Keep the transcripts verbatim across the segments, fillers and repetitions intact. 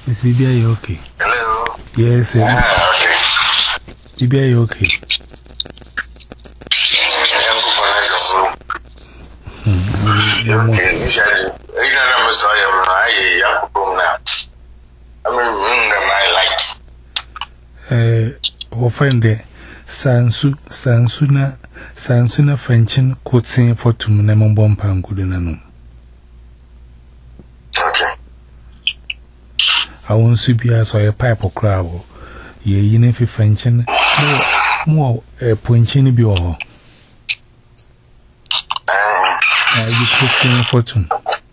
Is B B I okay? Hello? Yes, sir. Ah, okay. B B I okay? Hmm. Okay, you said, you know, I'm sorry, I'm not. I mean, my light. Eh, our friend there, Sansu, Sansuna, Sansuna Frenchin, could sing for two Namon Bompa and Goodinano. Okay. I won't see be as a pipe or crab. Ye, you know, if you Frenchin, more a poinchin be all. You could sing for two.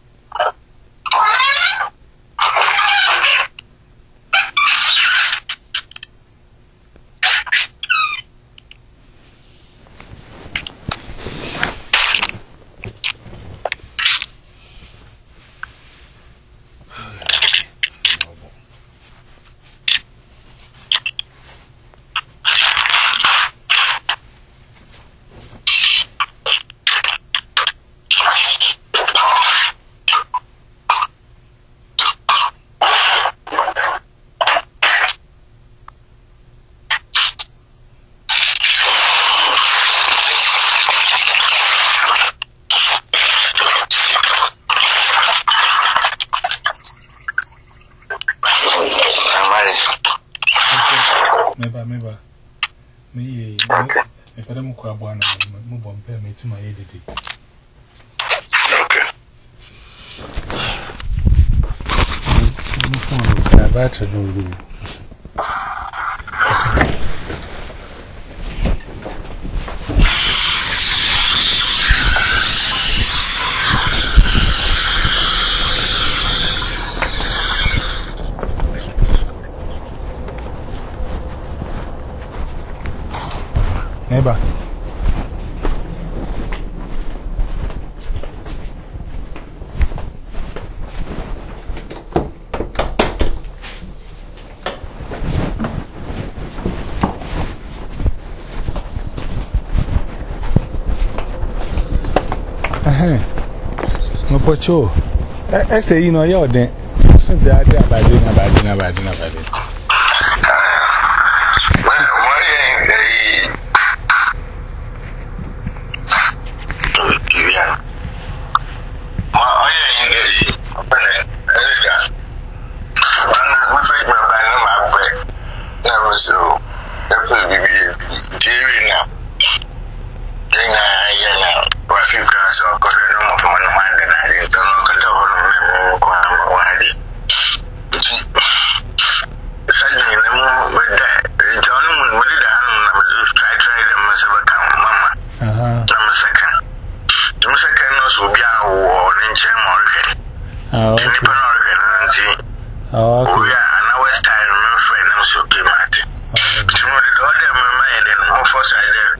Meba, meba. Me, okay. If I don't call one, move on, pay me to my editing. Okay. I'm going to do. Neighbor. Eh, no pocho. I say, you know, you're there. So that they are bad, they are bad, they are bad, they are bad. So, that's what we do. Jerry now. Then I now. What you guys are going to know from one man and I didn't know what to do. The suddenly, the moment with that, the gentleman with the hand was try try them as a mama. Uh huh. Some second. Some second also be our war in Germany. Oh, okay. Oh, okay. And I was tired of my friend also came out. You know, the other man and all for side there.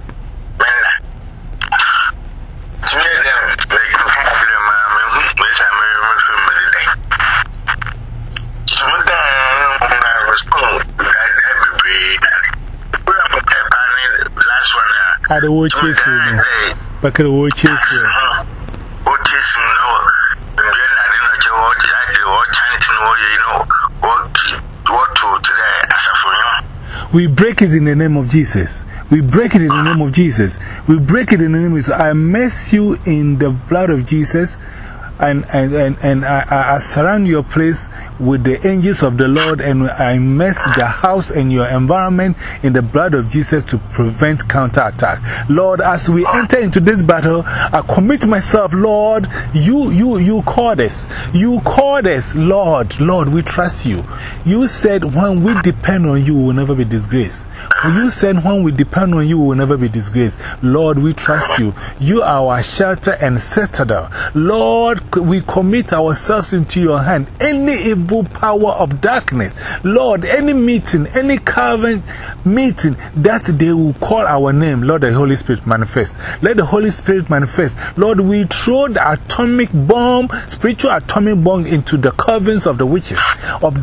To me, them, they can have them, which I'm very much familiar. So, I respond that every breed. We are put that last one. I don't watch it. But I watch it. What is no? And then I didn't know what I do, what time to know, you know, what what to today as a phone. We break it in the name of Jesus. We break it in the name of Jesus. We break it in the name of Jesus. I immerse you in the blood of Jesus. And, and, and, and I, I surround your place with the angels of the Lord, and I immerse the house and your environment in the blood of Jesus to prevent counterattack. Lord, as we enter into this battle, I commit myself, Lord. You, you, you called us. You called us, Lord. Lord, we trust you. You said when we depend on you, we will never be disgraced. You said when we depend on you, we will never be disgraced. Lord, we trust you. You are our shelter and citadel. Lord, we commit ourselves into your hand. Any evil power of darkness, Lord, any meeting, any covenant meeting that they will call our name, Lord, the Holy Spirit manifest. Let the Holy Spirit manifest. Lord, we throw the atomic bomb, spiritual atomic bomb into the covens of the witches, of the any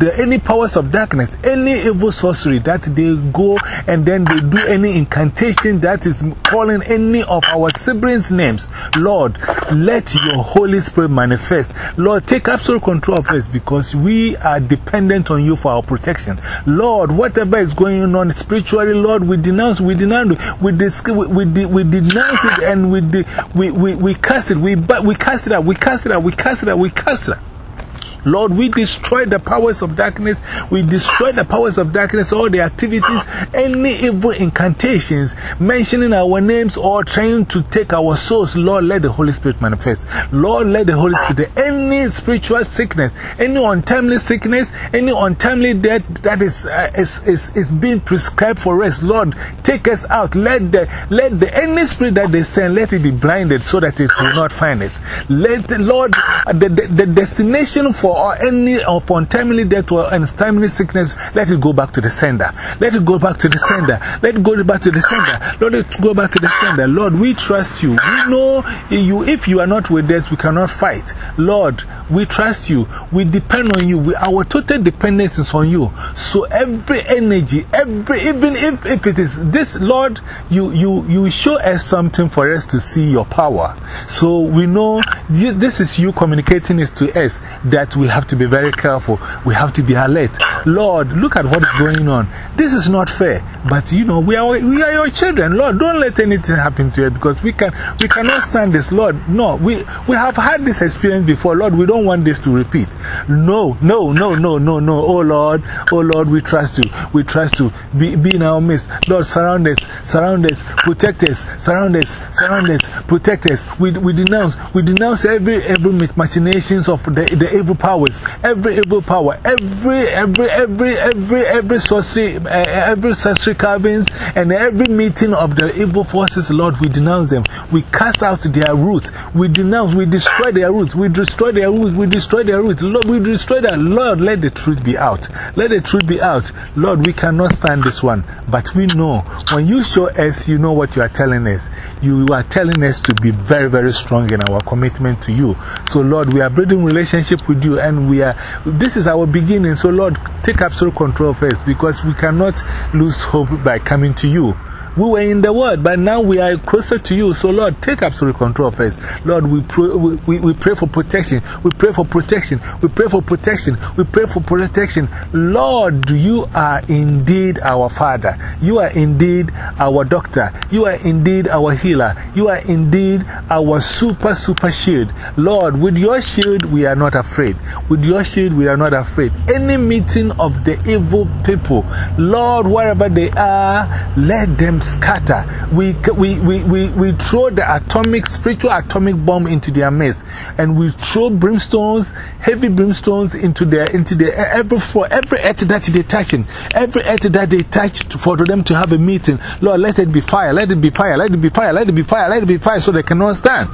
powers of darkness, any evil sorcery that they go and then they do any incantation that is calling any of our siblings' names, Lord, let your Holy Spirit manifest. Lord, take absolute control of us because we are dependent on you for our protection. Lord, whatever is going on spiritually, Lord, we denounce, we denounce, we, we, we, we denounce it and we, we, we, we cast it, we, we cast it out, we cast it out, we cast it out, we cast it out. Lord, we destroy the powers of darkness. We destroy the powers of darkness, all the activities, any evil incantations mentioning our names or trying to take our souls. Lord, let the Holy Spirit manifest. Lord, let the Holy Spirit, any spiritual sickness, any untimely sickness, any untimely death that is, uh, is, is, is being prescribed for us, Lord, take us out. Let the, let the, any spirit that they send, let it be blinded so that it will not find us. Let, Lord, the, the, the destination for or any of untimely death or untimely sickness, let it go back to the sender. Let it go back to the sender. Let it go back to the sender. Lord, let it go back to the sender. Lord, we trust you. We know you. If you are not with us, we cannot fight. Lord, we trust you. We depend on you. We, our total dependence is on you. So every energy, every, even if, if it is this, Lord, you, you, you show us something for us to see your power. So we know you, this is you communicating this to us, that we have to be very careful. We have to be alert. Lord, look at what is going on. This is not fair. But you know, we are, we are your children. Lord, don't let anything happen to you because we, can, we cannot stand this. Lord, no, we, we have had this experience before. Lord, we don't want this to repeat. No, no, no, no, no, no. Oh Lord, oh Lord, we trust you. We trust you. Be, be in our midst. Lord, surround us, surround us, protect us, surround us, surround us, protect us. We, we denounce, we denounce every, every machinations of the, the evil powers, every evil power, every, every, every, every, every sorcery, uh, every sorcery cabins, and every meeting of the evil forces, Lord, we denounce them. We cast out their roots. We denounce, we destroy their roots. We destroy their roots. We destroy their roots. Lord, we destroy that. Lord, let the truth be out. Let the truth be out. Lord, we cannot stand this one. But we know when you show us, you know what you are telling us. You are telling us to be very, very strong in our commitment to you. So, Lord, we are building relationship with you, and we are, this is our beginning. So, Lord, take absolute control of us because we cannot lose hope by coming to you. We were in the world, but now we are closer to you. So, Lord, take absolute control of us. Lord, we pray, we, we, we pray for protection. We pray for protection. We pray for protection. We pray for protection. Lord, you are indeed our Father. You are indeed our doctor. You are indeed our healer. You are indeed our super, super shield. Lord, with your shield, we are not afraid. With your shield, we are not afraid. Any meeting of the evil people, Lord, wherever they are, let them scatter. We, we, we, we, we throw the atomic, spiritual atomic bomb into their midst, and we throw brimstones, heavy brimstones into their, into their, every, for every earth that they touch, every earth that they touch to, for them to have a meeting. Lord, let it be fire, let it be fire, let it be fire, let it be fire, let it be fire, so they cannot stand.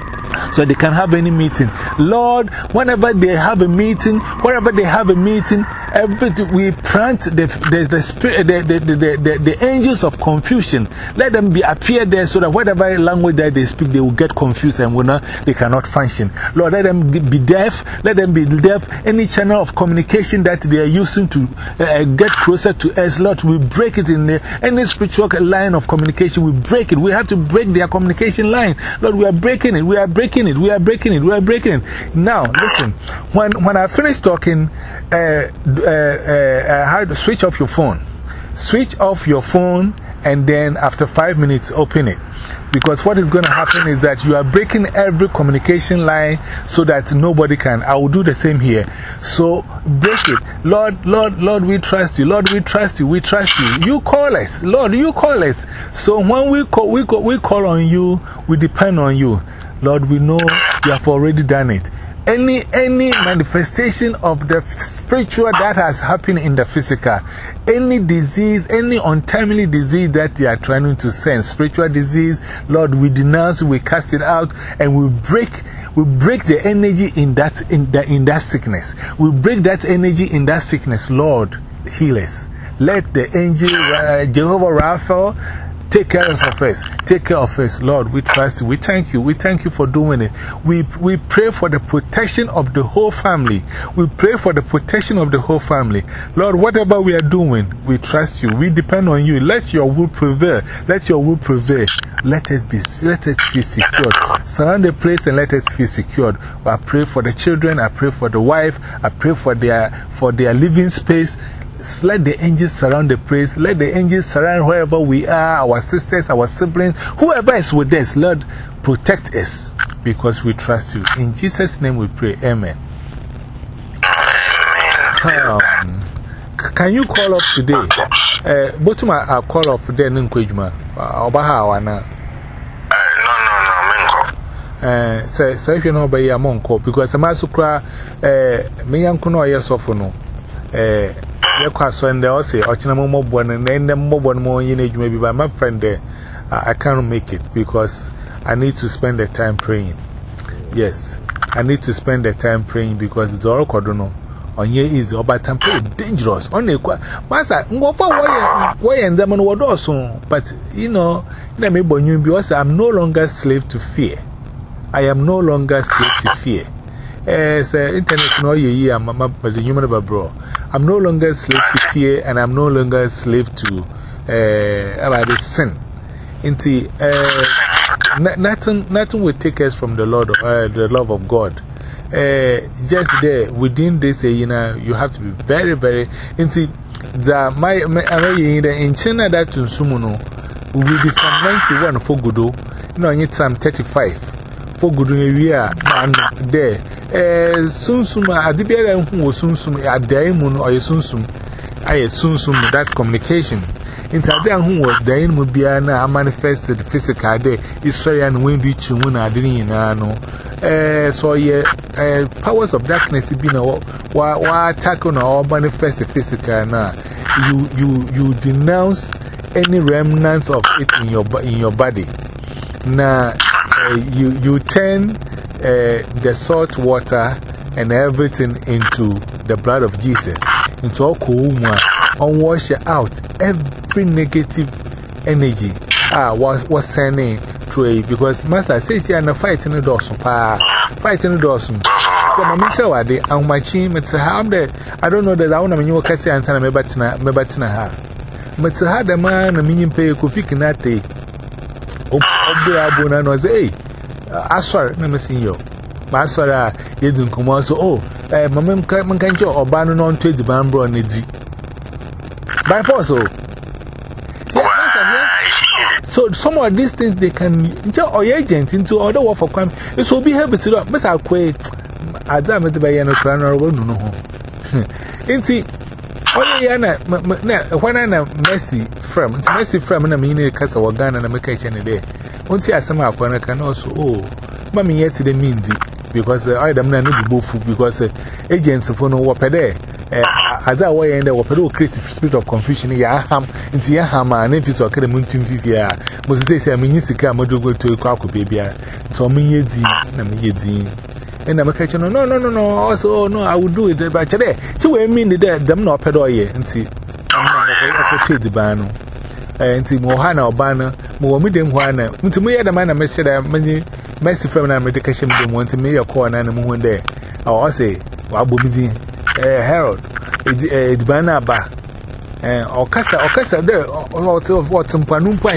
So they can have any meeting. Lord, whenever they have a meeting, wherever they have a meeting, everything, we plant the, the, the, spirit, the, the, the, the, the angels of confusion. Let them be appear there so that whatever language that they speak, they will get confused and will not, they cannot function. Lord, let them be deaf. Let them be deaf. Any channel of communication that they are using to uh, get closer to us, Lord, we break it in the, any spiritual line of communication. We break it. We have to break their communication line. Lord, we are breaking it. We are breaking it. We are breaking it. We are breaking it. Now, listen. When when I finish talking, uh, uh, uh, I had to switch off your phone. Switch off your phone, and then after five minutes, open it. Because what is going to happen is that you are breaking every communication line so that nobody can. I will do the same here. So break it. Lord, Lord, Lord, we trust you. Lord, we trust you. We trust you. You call us. Lord, you call us. So when we call, we call, we call on you, we depend on you. Lord, we know you have already done it. Any, any manifestation of the spiritual that has happened in the physical, any disease, any untimely disease that they are trying to send, spiritual disease, Lord, we denounce, we cast it out, and we break, we break the energy in that, in, the, in that sickness. We break that energy in that sickness. Lord, heal us. Let the angel, uh, Jehovah Rapha, Take care of us. Take care of us. Lord, we trust you. We thank you. We thank you for doing it. We, we pray for the protection of the whole family. We pray for the protection of the whole family. Lord, whatever we are doing, we trust you. We depend on you. Let your will prevail. Let your will prevail. Let us be, let us be secured. Surround the place and let us be secured. I pray for the children. I pray for the wife. I pray for their, for their living space. Let the angels surround the place. Let the angels surround wherever we are, our sisters, our siblings, whoever is with us. Lord, protect us because we trust you. In Jesus' name we pray. Amen. Um, can you call up today? Uh, but I'll call up today. No, no, no, Uh, say, say, if you know by your monk, because I'm also cry, uh, me and Kuno, yes, of no. Uh, your question, and they all say, Ochinamo Mobon, and then the Mobon more in age, maybe by my friend there. Uh, I can't make it because I need to spend the time praying. Yes, I need to spend the time praying because the Oracle don't know. On here is about time dangerous. Only Master, go for why and them and what also. But you know, let me born you because I'm no longer slave to fear. I am no longer slave to fear. As internet, no, ye, I'm the human bro. I'm no longer slave to fear, and I'm no longer slave to uh, about the sin. Into uh, nothing, nothing will take us from the Lord, uh, the love of God. Uh, just there within this, uh, you know, you have to be very, very. Into the my, my in China that to Sumuno will be some ninety-one for Gudo, no, I need some thirty-five for Gudu. We are there. Eh, Sunsuma, Adibia, who was Sunsum, a diamond or a Sunsum, I a Sunsum, that's communication. Into them who was Dain Mubiana manifested physical day, Israel and Windy Chumuna, I didn't know. Eh, so, yeah, powers of darkness have been a why attack on or manifest the physical now. You, you, you denounce any remnants of it in your, in your body. Now, you, you turn. Uh, the salt water and everything into the blood of Jesus, into all Kuuma, and wash out every negative energy. Ah, was was sending through it because Master says you're not fighting the doors, fighting the doors. So, I'm sure I did. I'm watching, it's a harm that I don't know that I want to know Cassie and Sana Mebatina, Mebatina. But to have the man a million pay could pick in that day. Obia was a I saw it, never seen you. I saw that you didn't come out. So, oh, eh, Mamma can't you or ban on to the bamboo and the by force. So, some of these things they can or agent into other work for crime. It will be happy to do. Miss Aquay, I damn it by a crown or one. No, indeed. Oh, yeah, when I'm messy from it's messy from and I mean a castle or gun and a mechanic any day. Once I some up when I can also, oh, Mammy yet to the means because I am not both because agents of no whopper there. As I way and there were a creative spirit of confusion. Yeah, ham into your hammer and if it's okay, the moon to fifty. Must say, I mean, you see, I'm going to go to a cock baby. So, me, ye, and I'm catching no, no, no, no, also, no, I would do it. But today, two women did them not pedo ye and see. I'm not the banner. And see Mohana or banner, more medium one. To me, the man I messed that many messy feminine medication want to me a corner and one day. I say, Wabu busy, Harold, it's banner bar. Or Cassa or Cassa there, or what some panum point.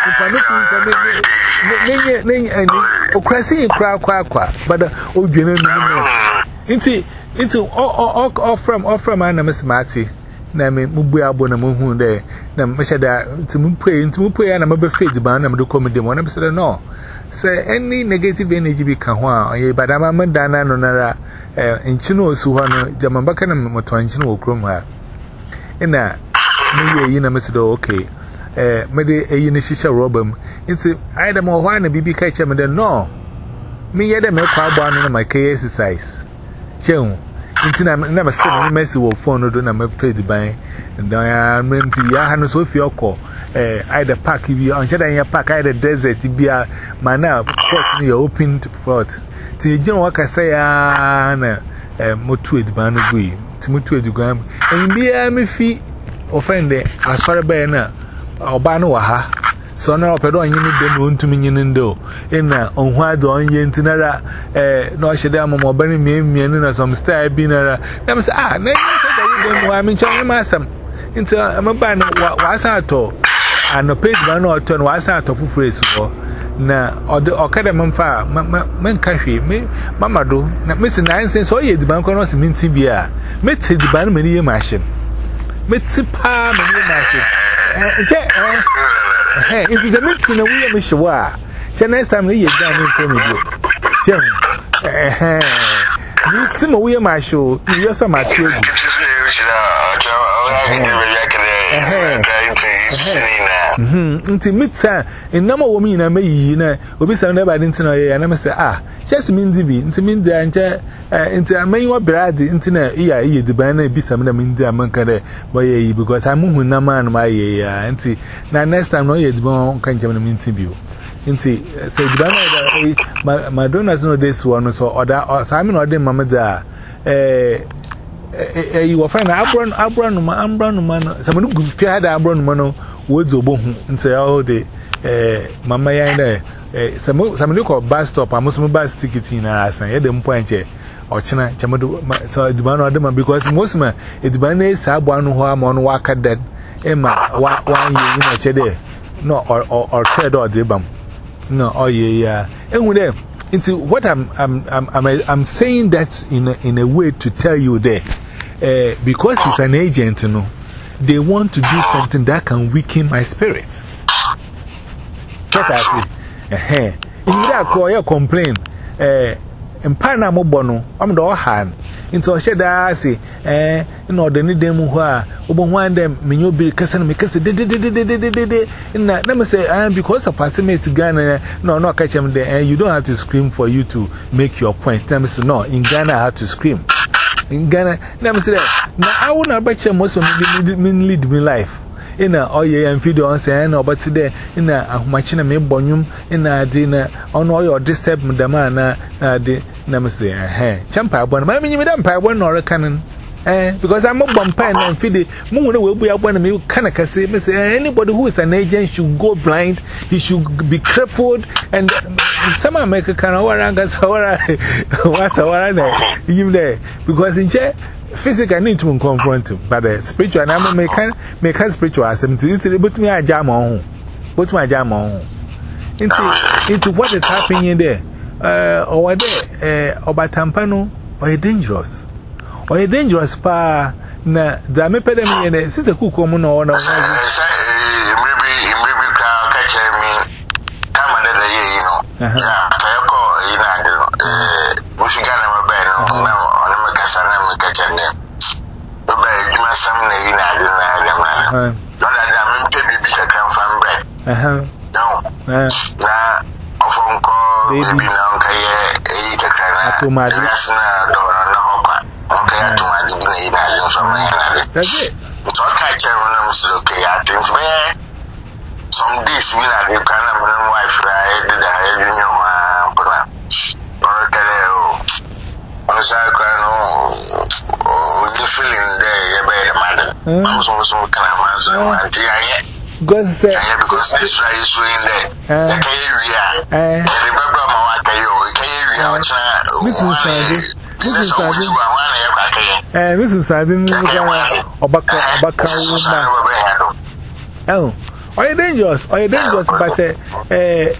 O crashing in crowd, quack, quack, but oh, you know, into into all all from all from Anna Miss Marty. Name Mubia Bonamu there. Namashada to Mupay into Mupay and I'm a buffet the band. I'm the comedy one episode. No, say any negative energy be Kahwa, but I'm a Mandana Nonara in Chino Suhana, Jamambaka and Motanchino Chroma. And that, maybe you know, Mister Okay. Eh, maybe a unishisha robum. It's either more wine and B B catcher, but no. Me, yet, I make a barn in my K exercise. Chum, until I'm never seen messy will phone or don't have paid by. And I am meant to Yahan Sophia call. Eh, either pack if you on your pack, either desert to be a man now, put me open port. To you know what I say, Anna, a motuid banugui, to mutuid gram, and be a me fee offended as far as Bayana. Obano ha so na opedo onye ni dem ontumi nyine ndo ina onhu ade onye ntinara eh no hyede amamo bani miemie ni na some style bi na na say ah na say dem wa mi chan ma asam nti amaba na wa sa ato ano page ba na oto na wa sa ato fufure ho na ode okada memfa menka hwe me mamado na mesi na nsen so ye diban ko no se minti bia meti diban mani ye machine meti pa mani ye machine eh eh it is a meti na we me shwa che next time ye gba me ko me bio che eh eh meti mo we machine ni yo so ma tie gu Mhm nti mitsa enama wo mi na mayi na obi sa na ba nti na ye na me say ah chesi mindi bi nti mindi anje nti amayi wo bradi nti na iya iye diban na bi sam na mindi amanka de bo ye yi because am hu na man ma ye ya nti na next time no ye diban kan jam na minti bi nti say diban na Madonna's no this one so oda sami no de mama da eh eh you were find abron abron ma abron ma no some no fi hada abron ma no wodzo bohu nse all the eh mama yan there eh some some no bus stop amusumu bus ticket na asan ye dem point ochina chamado so edibano adema because most ma edibano na esa abo anu ho ama no waka dead e ma wa wan ye na chede no or or third or the bam no oh yeah yeah enwu there into what I'm I'm I'm I'm, I'm saying that in a, in a way to tell you there uh, because he's an agent, you know, they want to do something that can weaken my spirit. Get at it. Eh, in that call, you complain. Eh, in Panama Bono, I'm the hand. Into a shed, I say, eh, you know, the need them who are over one them, me you be cussing me, cussing, de de de de de de de de. And let me say, and because of Passimates Ghana, no, no, catch them there, and you don't have to scream for you to make your point. Let me say, no, in Ghana, I have to scream. In Ghana, let me say that. Now, I will not bet you most of me lead me life. In a oh yeah, and video on saying, no, but today in a machine me bonum in a dinner on all your disturb the man, uh, the Namaste, eh, Champa, but I mean, you don't pay one or a cannon, eh, because I'm a bumper and feed it. Moon will be up when you can say, anybody who is an agent should go blind, he should be crippled, and some make a kind of warrangas, what's a warrant, you there, because in chair. Physical need to confront him, but the spiritual and I make make her spiritual as him to it, but me a jam on. Put my jam on into into what is happening there. Uh, or there, uh, or by Tampano, or a dangerous, or a dangerous pa. Na, the me pay me and a sister cook common or no. Maybe, maybe, catch me. Come under the year, you know. Yeah, I call you know, Michigan, I'm a bed. Some lady, I don't know. Don't let them pay me because I come from bread. Uh huh. No. Now, a phone call, maybe no, okay, eight o'clock. To my last night, or no, okay, to my dignity, I don't know. That's it. So I catch everyone, okay, I think where some days we are the kind of wife, I did the head in your man. Or I was you feeling there, you're better, madam. I'm also kind of answer. Because this right is swing there. The area, and the Baba Mawakayo, area, Missus Missus Sadin, and Missus Sadin, or Baka. Oh, are you dangerous? Are you dangerous? But, eh,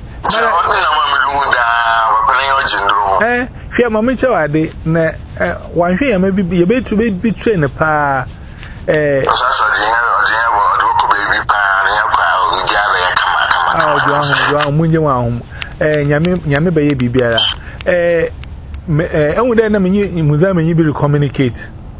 eh, fear my mitchell, I did. One here may be a bit to be betraying a pa. Eh, Yami baby bear. Eh, and with them, you Muzam, you will communicate.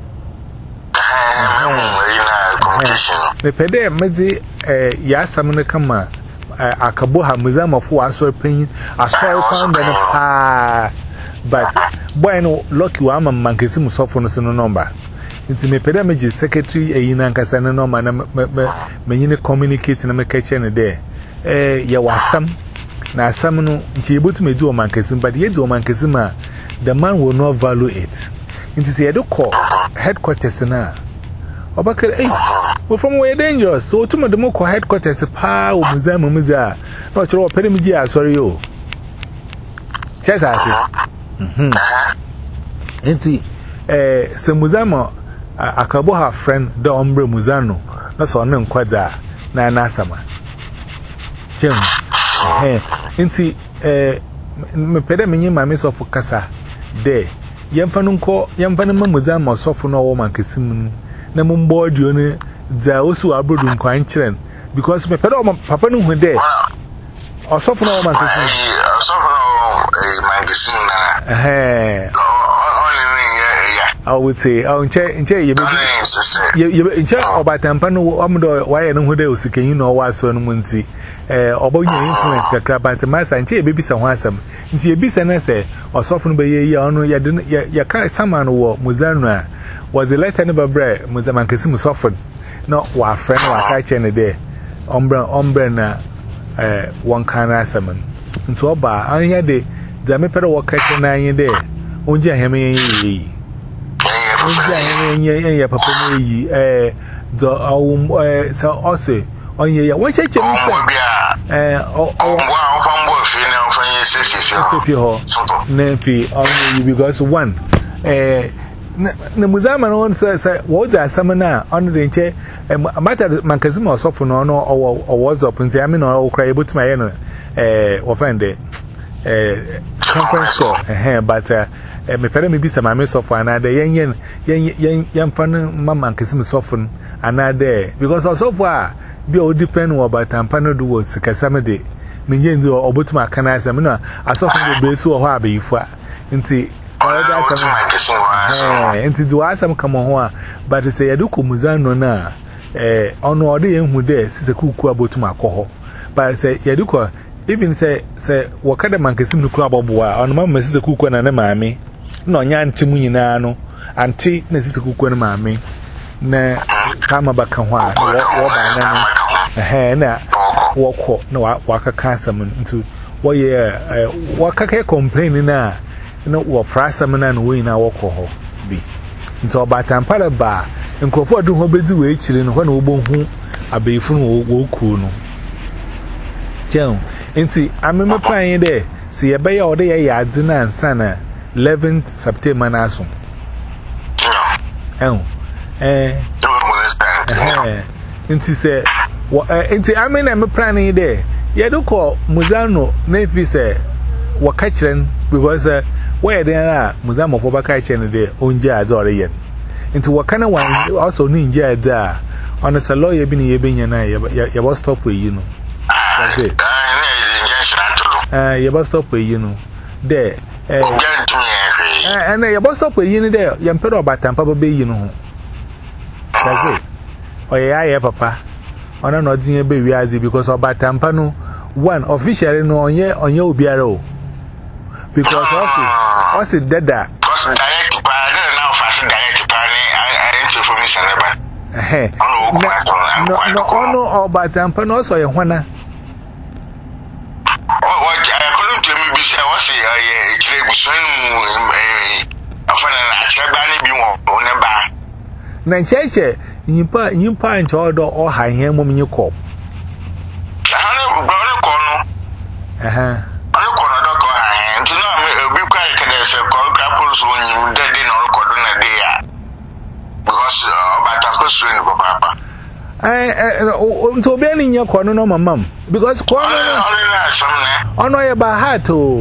The pede, Mezi, Yasamana Kama, Akaboha, Muzam of who are so pain, a soil found and ah. But, boy, no, lucky one, Mankasimu softness no number. It's me pedamage secretary, a Yinankasana no man, may communicate and make a chain there. Eh, ya was some. Now, some no, she able to do a Mankasim, but yet do a Mankasima, the man will not value it. It is a call headquarters now. Obaka, hey, we're from where dangerous. So, to my demoko headquarters, a pa, or Muzama Muza. Not your perimia, sorry, you. Chess, I said. Hm. And see, eh, some Muzama, a Kaboha friend, the Ombre Muzano, not so unknown quadra, Nana Sama. Jim, eh, and see, eh, me pedamini, my miss of Casa, there. Yamfanunko, Yamfanama Muzama, soften no woman, Kissim. Na mumbo dione za osu abrodun kwan kiren because me pedo papa no hu de osofo no man sisi osofo no magazine na eh I would say oh nche nche ye ye nche obatampa no amdo waye no hu de osikenyi no waso no munti eh obonye influence kakra but masa nche ye bebisa ho asam nti ye bisa na se osofo no be ye ye ono ye ye ka sama no wo muzanu a was the letter never bread, Muzamankasi softened. No, wa friend, wa catch any day. Umbra, umbra, na one kind of salmon. And so, by I hear the Damipero wa catching nine day. Unja hemi ye. Unja hemi ye, papa ye, eh, the um, eh, so also, on ye, what shall you eh, oh, oh, Nancy, only because one, eh. Na muzama no say say wo da samana on the nche mata mankazima osofo no no o was up nti am no o kra ebutuma ye no eh wo find the eh conference call eh but me pere me bisa mame sofo anade yen yen yen yen fan mama mankazima sofo anade because osofo a bi o depend wo batampa no do wo sikasame de me yen do obutuma kana asam no asofo do besu ho abeyifu nti eh enti do asam kama ho a but say yaduko muzano na eh ono ode yenhu de sise kuku abotum akoho but say yaduko even say say wakada mankesim no ku aboboa ono mama sise kuku na na maame na onya antimu nyina no anti na sise kuku na maame na sama baka ho a wo ba na eh na wokọ na wakaka asam ntu wo ye wakaka complain na no wo frasa mena no we na wokọ ho bi nto obatampa ba nkofo adu ho bezi we chire no ho na obohu abeyifu no wo ku no chen nti ameme pan de se ye be ya ode ye yadze na ansa na eleventh September na aso eh eh eh nti se nti amena me plan de ye do ko muzano na fi se wo ka chiren because where they are, Muzama for Bakachen de Unja Zorian. Into Wakana one also ninja da on a lawyer being ye being and I, you must stop with you know. That's it. Uh, you must stop with you know. There, and you must stop with you there, young pedal by Tampa Bay, you know. That's it. Oh, yeah, papa. On a not in a baby because of Batampano, one officially no on ye on your bureau. Because also, also dead that. Because direct to Parade now, fast direct to Parade, I enter for Miss Alaba. No, no, no, or by Tampan also, a Juana. Oh, what I couldn't tell me, Bisha was a trade with swing a fan and I shall banny be on a bar. Nancheche, you pa, you pint order or high him when you call. Uh huh. I to be in your corner, no, mamma, because corner on your bahat to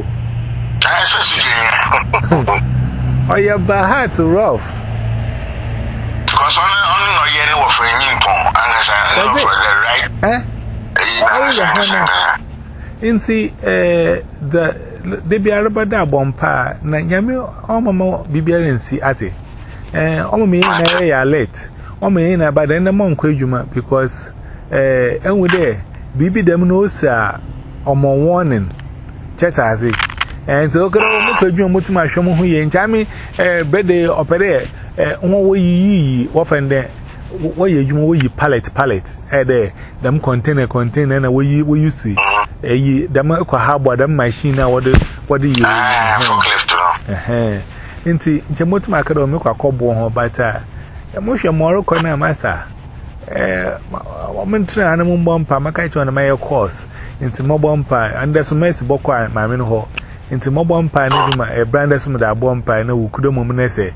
or your bahat to rough. Because only no yellow for a new pong, and I right, eh? In see, eh, the they be a rubber bompa, Nanyami, or mamma be bearing see at it. Eh, all me in a late. O me na ba den na mon kwadwuma because eh enwu de bibi dem no sa omo warning chetazi and so okoro mo kwadwuma mutuma hwemo ho ye nchami eh bede opere eh won wo yi wo fende wo ye dwuma wo yi pallet pallet eh de dem container container na wo yi wo use eh yi dem kwa habo dem machine na wo de wo de yi eh eh nti nche mutuma akado me kwa kobo ho bata Emotion more corner master. Eh, woman train and bumper, my kite on my course into mobile pie, and there's some mess book my min ho into mobile pie, a brand as some that bumper, no could a moment say.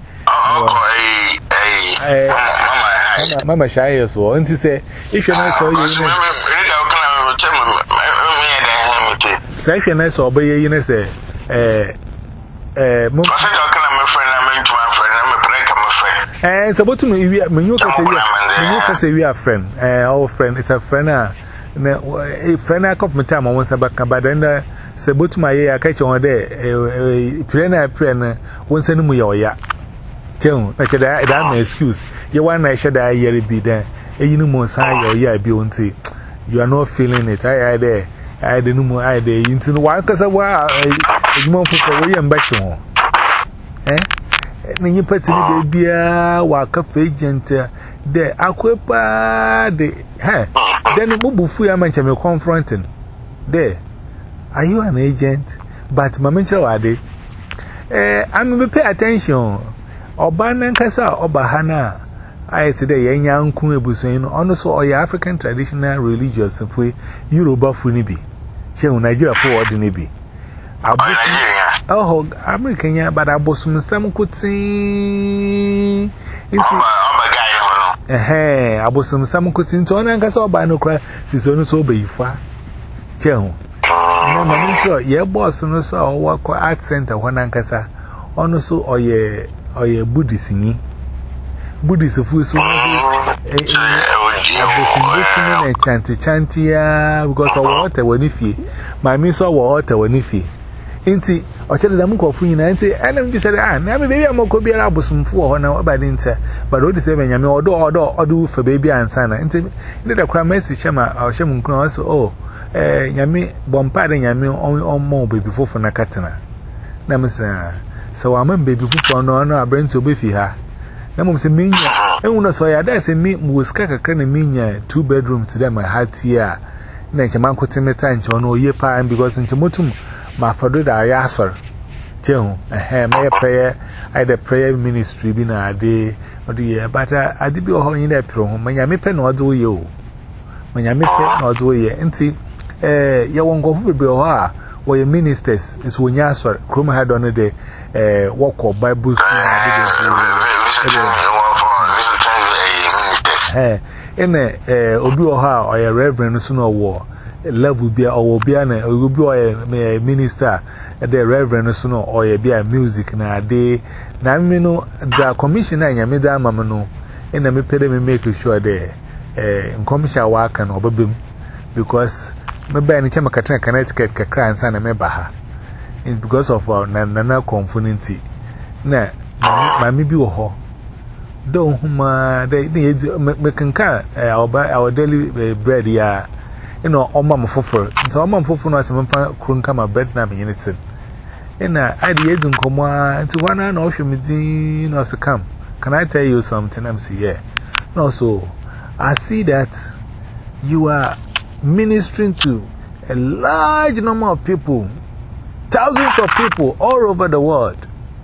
Mamma shy as well, and she say, if you're not so you Section S or Bay, you say, eh, eh, and so, what to me, when you can say we are friend, our friend is a friend. A friend, I cop my time on once about but then the Sabut my ear catch on there, a trainer, friend, once in me or ya. Tell, like that, I'm excuse. You want I should I yearly be there, a you know, Monsai or ya be on tea. You are not feeling it. I there. I didn't know I did into the wild because I was more people away and back to eh? When you put the baby, walk up agent, the aquapa, the hey, then the mobile free I'm confronting. There, are you an agent? But Mamma are they? Eh, I'm going to pay attention. Obana Kasa, Obahana. I say, young Kumebusin, also or your African traditional religious of Yoruba Funibi. Nigeria for the Navy. Oh, American, but I was some could see. Eh, I was some could see to an anchor by no cry, since only so be far. Joe, no, sure, your boss no saw work art center one ancasa, also or ye or ye Buddhist. Buddhist of who's a chanty chanty, because of water when if ye, my miss or water when if ye. Inti, or tell them coffee, and say, and I'm just said, ah, maybe maybe I'm going to be able to for now about inter, but all the same, I mean, or do or do for baby and son. Inti, let a crime message, Shema, or Shaman cross, oh, eh, Yami, bombard and Yami on more baby for Nakatana. Namasa, so I'm a baby for no, no, I bring to be here. Namu se minya ehuna so ya da se mi muska kakra na minya two bedrooms there my heart here na nchema nkotemeta nche ono oye pa because nchemotum ma fado da ya asor jehu eh me prayer I the prayer ministry bi na ade odi ye but ade bi oho yin da pro ho manya me pe na odo oye o manya me pe na odo oye nti eh ye wongo fu bebe ho a wo ye ministers is wonya asor krom ha do no de eh work Bible school eh ene eh obi oha or a reverend so no wo level bia or bia na obi o minister the reverend so no or bia music na ade na me no the commissioner nya me da mama no ene me pede me make sure there eh commissioner work na obebem because me ba ni chama katana Connecticut kakra ansa na me ba ha because of our nana component na mami bi wo ho don't huma they me kanka our daily bread ya you know omam foforo so omam foforo no asempa krunka ma bread na me yinitin ina I dey edun komo anti wana na ohwemidi no so come can I tell you something I'm say yeah no so I see that you are ministering to a large number of people, thousands of people all over the world.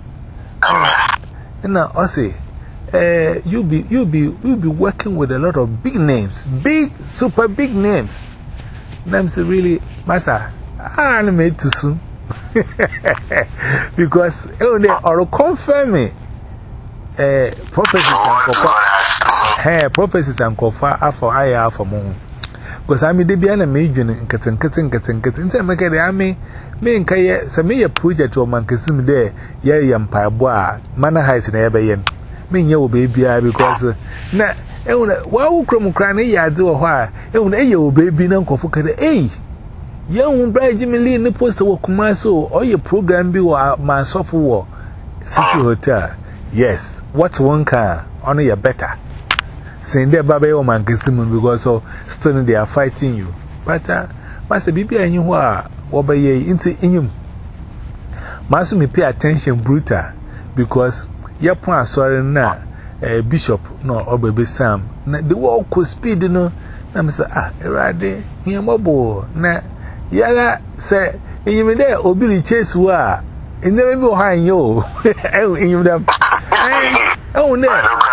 And now I say Uh, you'll be, you'll be, you'll be working with a lot of big names, big, super big names. Names really, Master, I'm made too soon. Because, you know, or confirm me, uh, prophecies and kofa, hey, prophecies and kofa, for I are for moon. Because I mean, they be an amazing and kissing, kissing, kissing, kissing. Say, make it, I mean, me and Kaya, some me a project or man kissing there, yeah, yam pie bois, manna highs in every me yo baby because na e wona wa wo krom kra na ya de wo ha e wona e yo baby na nkofo kada eh ye hu bra jimili ni post wo kuma so o ye program bi wo ma sofo wo City Hotel yes what one car on your better send there baba yo man kesimu because so still they are fighting you but uh master bibi anyi ho a wo ba ye inti enyim maso me pay attention brutal because Yapon sorry na eh bishop no obebe Sam na the walk speed no na me say ah erade here mobo na yara say enyim dey obi ri chase wa ene be ho han yo enyim dem eh oh ne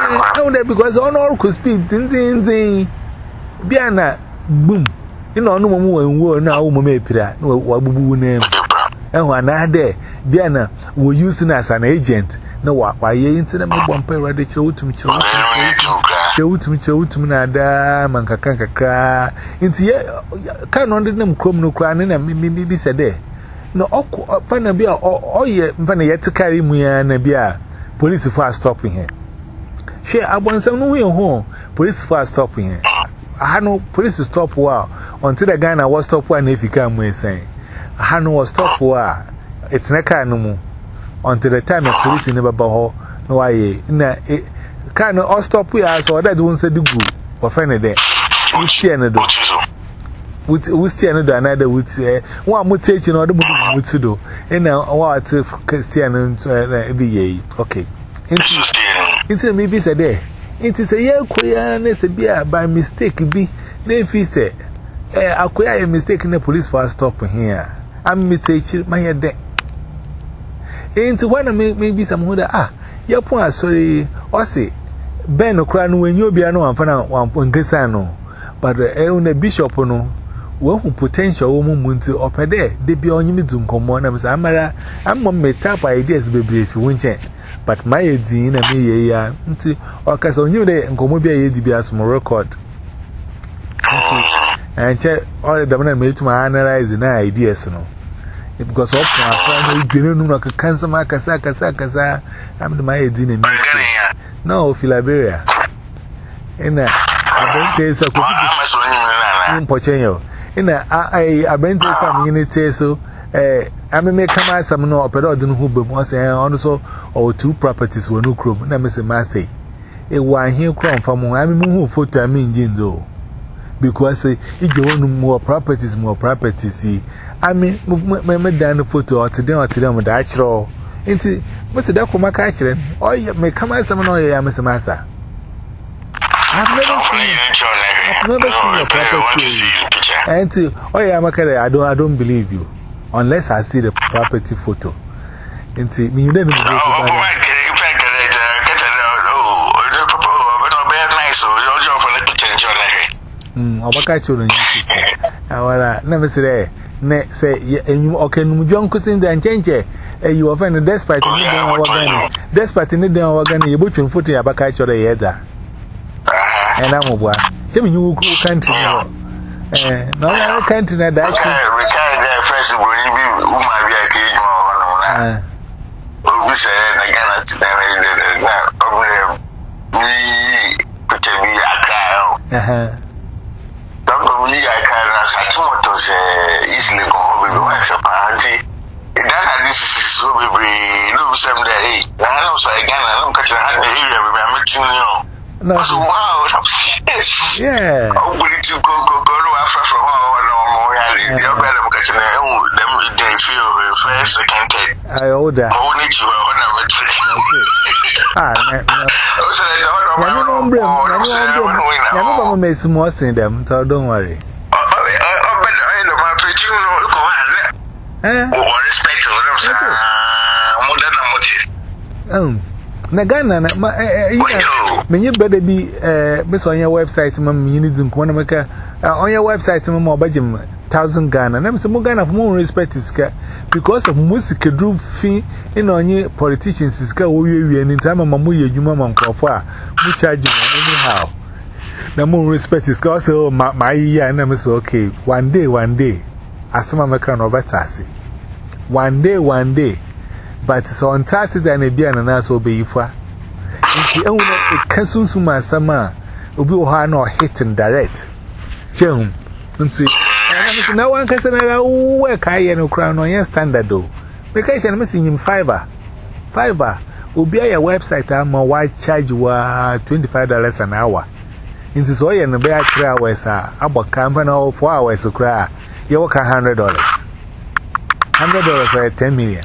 know because on all could speak, ding Biana, boom. You know, no one and war now, Mummy Pira, no Wabu name. And one day, Biana were using as an agent. No, why you ain't in a bumper ready to show to me, show to me, show to me, Nada, Mancacanca cry. Into ye can't under them come no crying and maybe said there. No, oh, Panabia, oh, yeah, Panna yet to carry me and a beer. Police for stopping her. She, I want some way home. Police for stopping her. I had no police to stop while until the guy was stop one if you come with saying. I had no stop while it's not kind no more. Until the time the police never bow, no, I can't all stop we are so that won't say the group or find it there. We see another. We see another another would say, one mutation or the movie to do. And now, what if Christian and the yay? Okay. It's a maybe a day. It is a year queerness a beer by mistake be. Then he said, I queer a mistake in the police for stopping here. I'm mistake my head. Into one maybe some who ah, your point, sorry, or say, Ben no crown when you be a no one point Gesano, but the bishop no, one potential woman to up there, they be on you to come on. I'm a I'm on my top ideas, baby, if you win check. But my idea and me, yeah, until or cause on you there and come be a D B S more record. And check all the man made to my analyzing ideas, no. Because of my son, no cancer, Macasa, Casa, Casa, I'm the my idea. No, Philaberia. And I don't say so. I'm Pochenio. And I, I been to some unity so. Eh, I may come out some no operating who be once and also or two properties were no crop. Now, Mister Massey, a one here crown from I mean, who photo I mean, Jindo. Because if you want more properties, more properties, see, I mean, my down the photo or today or today with the actual. Into Mister Dakuma catcher, or you may come out some no, Mister Massa. I've never seen I've never seen a property. And to oh, yeah, I don't, I don't believe you. Unless I see the property photo. And see, me, you don't know. Hmm, I'll catch you on YouTube. I never say, ne say, and you okay, John Cousin, then change it. You offend the despite in the organ. Despite in the organ, you butcher and footing about catch your head. And I'm a boy. Tell me, you country. Eh, no, country that actually. Uh, we said, I cannot tell you that we put a be a crowd. Uh huh. Probably I can as a tomato easily go home with the wife of party. That this is so very no some day. I know so again, I don't catch a hand area with my meeting you. No, so wow, yes. Yeah. Oh, we need to go go go after from one or more. You're better because them they feel first, second, third. I order. Oh, need to whatever. Ah, no, no, no, no, no, small in them, so don't worry. Um, Nagana, may you better be uh, Miss on your website, Mamma, you need to come on your website, Mamma, Bajim, thousand Ghana, and I'm some Ghana of more respect is because of music, a drew fee in on your politicians is go away and in time of Mamuya, you mamma, who charge you anyhow. The more respect is also my year, and I'm so okay. One day, one day, as some American or better, one day, one day. But so on Saturday and a beer and us will be for the only Kansuma summer will be no hitting direct. Jim, don't see. No one can say, oh, work I and crown on your standard though. Because I'm missing him fiber. Fiber will be a website. I'm a white charge you twenty-five dollars an hour. In this way, and the bear three hours are about company or four hours to cry. You work a hundred dollars. Hundred dollars for ten million.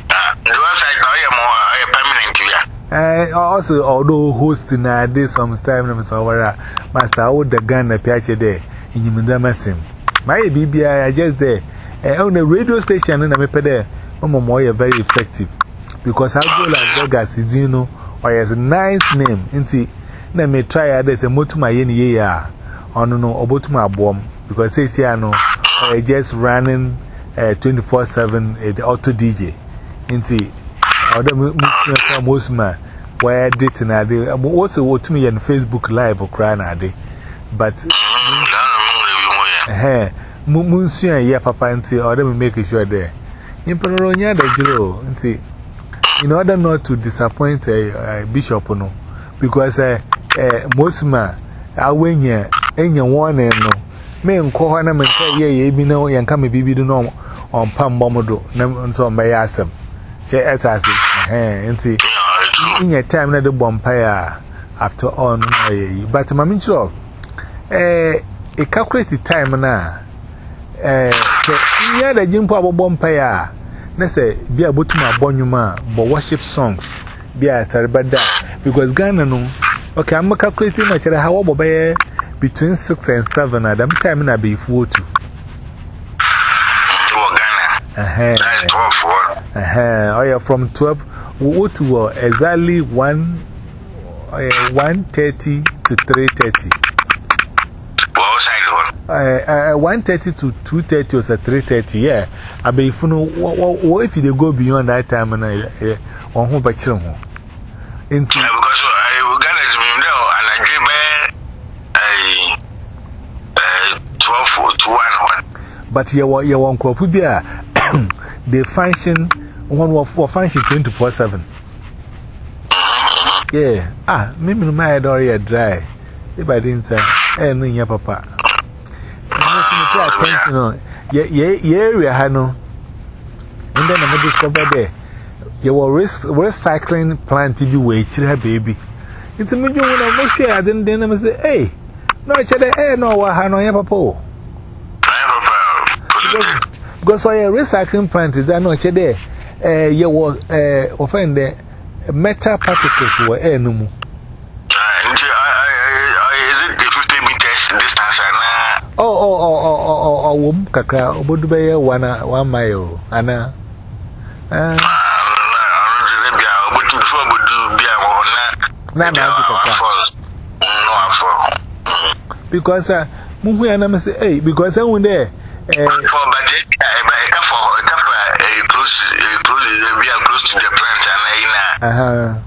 Uh, also, although hosting I did some time, Master, I would the gun a patch a day in Yimundamasim. My B B I just there on the radio station and I'm there. Mama Moya very effective because I go like Vegas is, you know, or has a nice name. Into na me try others a motuma yen ye ya on no obotuma bomb because says here no uh, just running uh, twenty-four seven uh, the auto D J inti other most man where did na dey what's what to me on Facebook live or cry na dey but eh munsu ya ya papa inti other me make sure there impero nya da jiro inti in order not to disappoint a uh, uh, bishop no because uh, uh, most man awenya enya one no me nko ho na me ye ye bi na yanka me bibi do no on pam bomodo na so mba ya asem che esase eh enti in your time na the bonfire after all no ye but mama ncho eh e calculate time na eh che nya da jimpo abobonfire na say bia botuma abonwuma bo worship songs bia taribada because Ghana no okay I'm calculating na chere how obobe between six and seven at them time na be four two eh eh oh yeah from twelve we to exactly one one thirty to three thirty uh, uh, one thirty to two thirty or three thirty, yeah. I mean, if you know, what if they go beyond that time and I want to back home? Because I will get it and I dream twelve to one. But you want your one crop, they function one for function twenty-four seven. Yeah, ah, maybe my head already dry. If I didn't say, eh, no, your papa. Attention, yeah, yeah, yeah, we are no. And then I discovered there, you were recycling plant to be waiting, baby. It's a million when I'm not sure. I didn't then say, hey, no, it's a eh, no, I know your papa. Because I recycling plant is not there. Eh, you were eh, offended metal particles were eh, no more. Oh, oh, oh, oh, oh, oh, oh, wum, kaka, obudube wana, one mile, ana. Ah, na na because uh, muhu ya na say, hey, because I went there. Eh, for but it, I for close, close, we are close to the plant, and I uh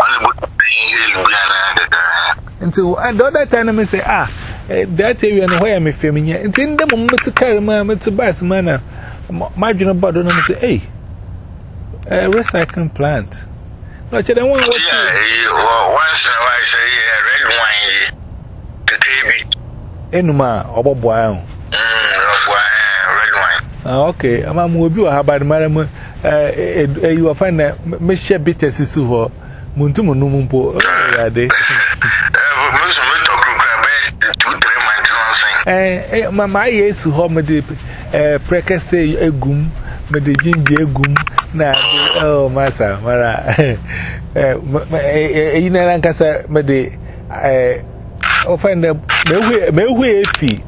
huh. Until I don't that time I say, ah. That area and where I'm a feminine, and then the moment to carry my to bass manner, margin about don't say, hey, a recycling plant. No, I don't want to. Once I say red wine, the baby. Enuma, or boil. Red wine. Okay, I'm a movie or how about Madam, uh, you will find that Mister Bitters is so Muntumo Numumpo. Eh, my yes, home the precase a gum, but the ginger gum. Now, oh, Massa, Mara, in a Lancasa, but the offend the Melway fee,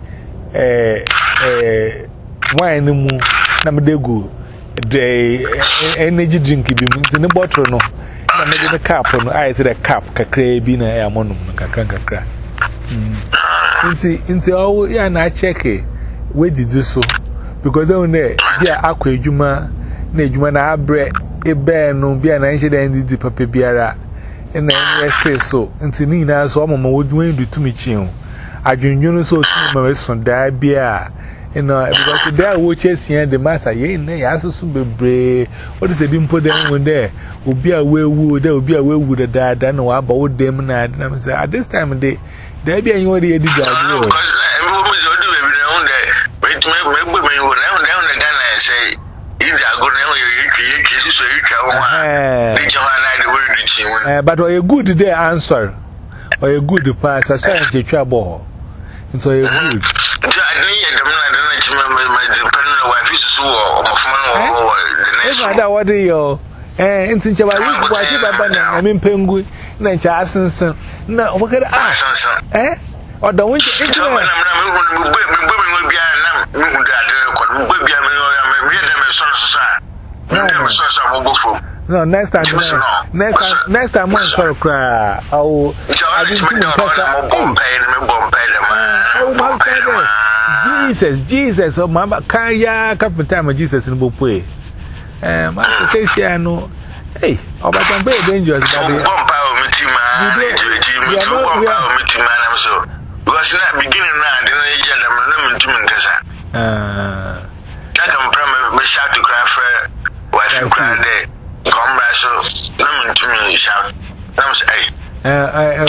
eh, wine no more, Namadegu, the energy drinking in the bottle. No, I made a cup on I said a cup, Cacre, Bina, Amonum, Cacranca. Inti, inti, oh, yeah, and I check it. Where did you so? Because on there, yeah, Aqua Juma, Nejuma, I bread, a bear, no, be an ancient and the Papa Biara, and then I say so. Inti Nina, so I'm a would do to me, chill. I dream you so my son die beer. You know, because there watches here the master, ye, nay, I so soon be brave. What is the dimple down when there will be a way wood, there will be a way wood a dad, and no about them, and I say at this time of day. There be any way they did that. Because I always do every now and then. Wait, maybe when you were down down the gun and say, if you are going to you, but a good day answer or a good pass, as I say, trouble. And so a good. What do you? Eh, in since I I mean, penguin, nature, Assenson. No, what could I ask? Eh? Or the winter, it's not a No, next time, next time, next time, I'm sorry, cry. Oh, I didn't oh, my Jesus, Jesus, oh, Mama, Kaya, couple time, Jesus in Bopwe. Um, I say, she, I know. Hey, oh, but I'm very dangerous. You are not, because not beginning now, then I get them a lemon to uh, that I'm from a shout to cry for what you cry there. Come back so, lemon to me, shout. I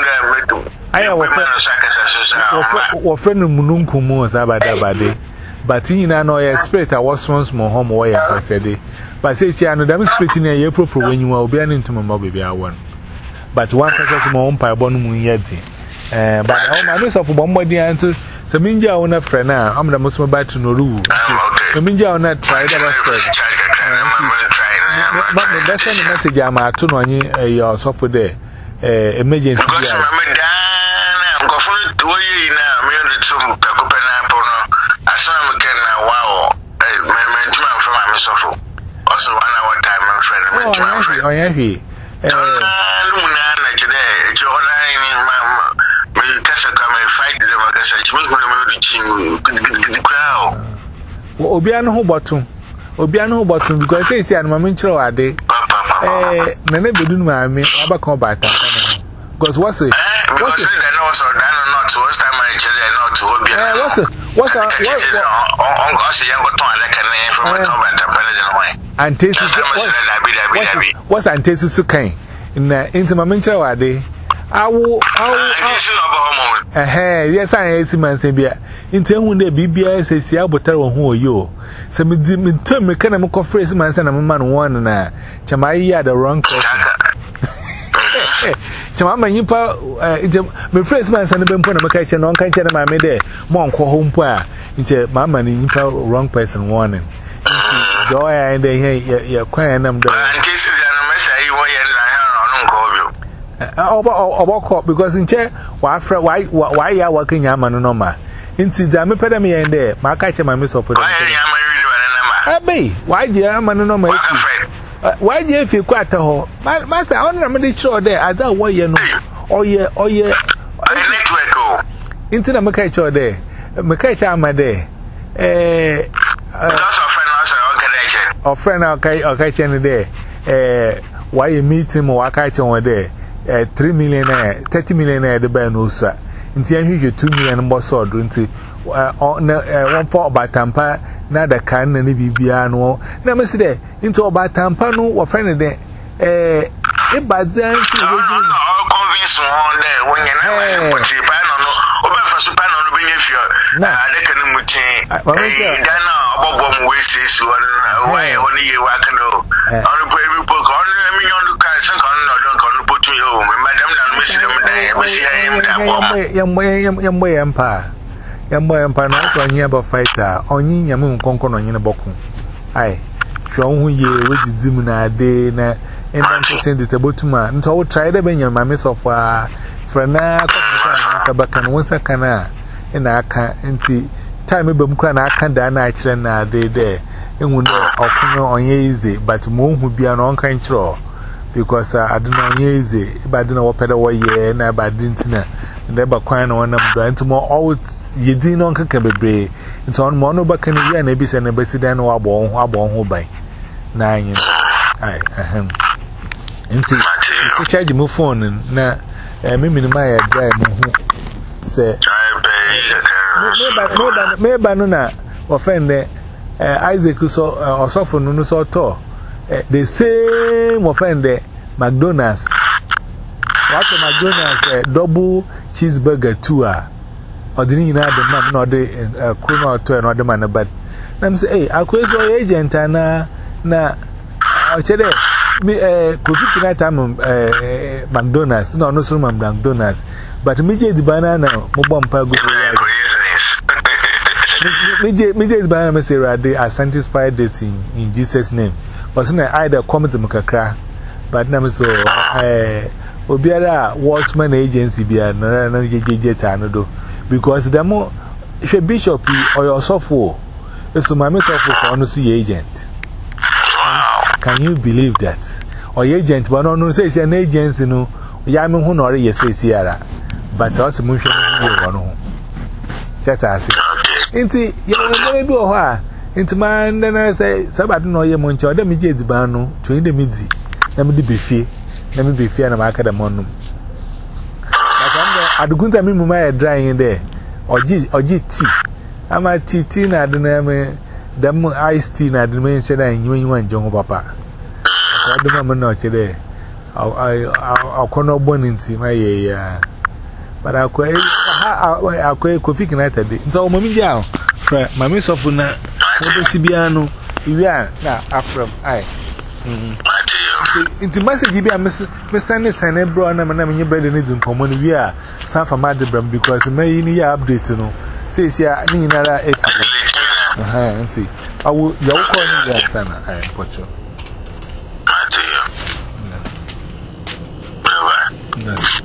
was friend of Mununkumu as Abadabade, but in an oil spirit, I was once more home away, I said. But says, I know that I'm splitting a year for when you will be an intimate mobile. I want. But one person my own pie bonum yeti. But I know of Bombody answer. Some India on a friend now. I'm the most mobile to Noru. Some India on that tried about but the best message I'm at to know your software there. Emergency. I'm going to you now. I'm going to Copenhagen. I saw him again. Wow. Management from my software. Also, one hour time, my friend. Oh, yeah, he. Obiano who bottom, Obiano who bottom, because they say I'm a mincho a day. Eh, Nene Bedun, my me, Abaco Bata. Because what's it? What's it? What's it? What's it? What's antithesis kind? In the intimate a day. I will. Eh, yes, I am man Sabia. In ten when the B B I says, Yabotar who you. Some term mechanical phrase man and a man one and a Chamaya the wrong Chamama, you pa, my phrase man and a bempon of a kitchen on kitchen of my mede, monk or home poor. Into mamma and you wrong person warning. Joy and they hear your crying them. Oh, because in chair, why, why, why you are working Yaman no ma? Into the Amipedami and there, my catch my miss of it. Why, dear Manoma? Why, dear, if you quite a hole? Master, I don't know sure there. I don't want you know. Oh, yeah, oh, yeah. Into the Makacho there. Makacha, my day. Eh, or friend, okay, okay, Chenny there. Eh, why you meet him or I catch on there? Uh, three millionaire, thirty millionaire, the band also. In the end, you two million more so, don't you? One for about Tampa, not the can and the Bibiano. Now, Mister Day, into about Tampa, no, or friend there. Eh, if by then, you will convince one day when you're not a pan on over Supan on the benefic. Now, they can move. I don't know, wishes one way only you can do. On the baby book, only a million to catch and don't put you home. Madam, I'm missing him. Young way, young way, empire. Young boy, empire, not one year about fighter. Only your moon conquer on your bokum. Aye, show who ye with the Zimuna day, and I'm saying this about to man. And so try the Benjamin, my miss of Frana, Sabakan, once a cana, and I can't. Time me bum kran aka da na akire na de de enwu no okuno onye easy but mo hu bia no kan kiro because I don't know onye easy but na wo pede wo ye na ba dintina de ba kwan na wonam do ntimo always yedi no kan ka bebre nto on mo no ba kan wi na bi se na ba sidan no abo ho abo ho ban na anyi ai ahem nti ku charge mo phone na me minima ya dry mo hu se Maybe no offend Isaac or soften no so tall. The same offend McDonald's. What McDonald's double cheeseburger tour. Or didn't you know the man or the criminal to another man? But I'm saying, I quit your agent and na actually, me could you not time McDonald's? No, no, so McDonald's. But me just banana, Mobampa good. Me just buy a say rade are sanctified this in, in Jesus' name. But soon I either come to Mukakra, but now so eh Obiara Watchman Agency be a no J J Tanado because the more if a bishop or your software, it's my software for no see agent. Can you believe that? Or agent, but no, no, say it's an agency, no, Yamu Honor, yes, say Sierra, but also motion. Just as it. Into you may be a while. Into man, then I say, Sabat no, ye moncho, let me get the bano, to in the midzi. Let me be fear, let me be fear and mark at the monum. I do good. I mean, my drying in there, or G or G tea. I'm a tea, tea, I don't know, them iced tea, I didn't mention and you want John Papa. I don't know not today. I'll call no bone into my yeah. But I'll quite, I'll quite coffee night a day. So, Mammy Down, my miss of Funa, Sibiano, you are now after I. Into message, you be a miss Sandy and bro, and I'm your bread and in common. We are San Famadibram because may need update to know. Says, yeah, I mean, if I see. I will, you'll call me, Sana. I put you. Bye.